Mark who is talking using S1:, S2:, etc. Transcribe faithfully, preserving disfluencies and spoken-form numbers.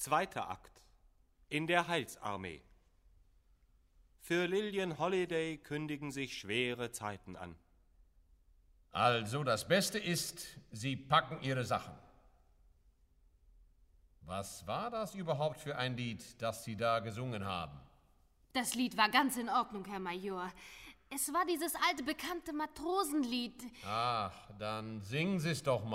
S1: Zweiter Akt. In der Heilsarmee. Für Lillian Holiday kündigen sich schwere Zeiten an.
S2: Also, das Beste ist, Sie packen Ihre Sachen. Was war das überhaupt für ein Lied, das Sie da gesungen haben?
S3: Das Lied war ganz in Ordnung, Herr Major. Es war dieses alte, bekannte Matrosenlied.
S2: Ach, dann singen Sie es doch mal.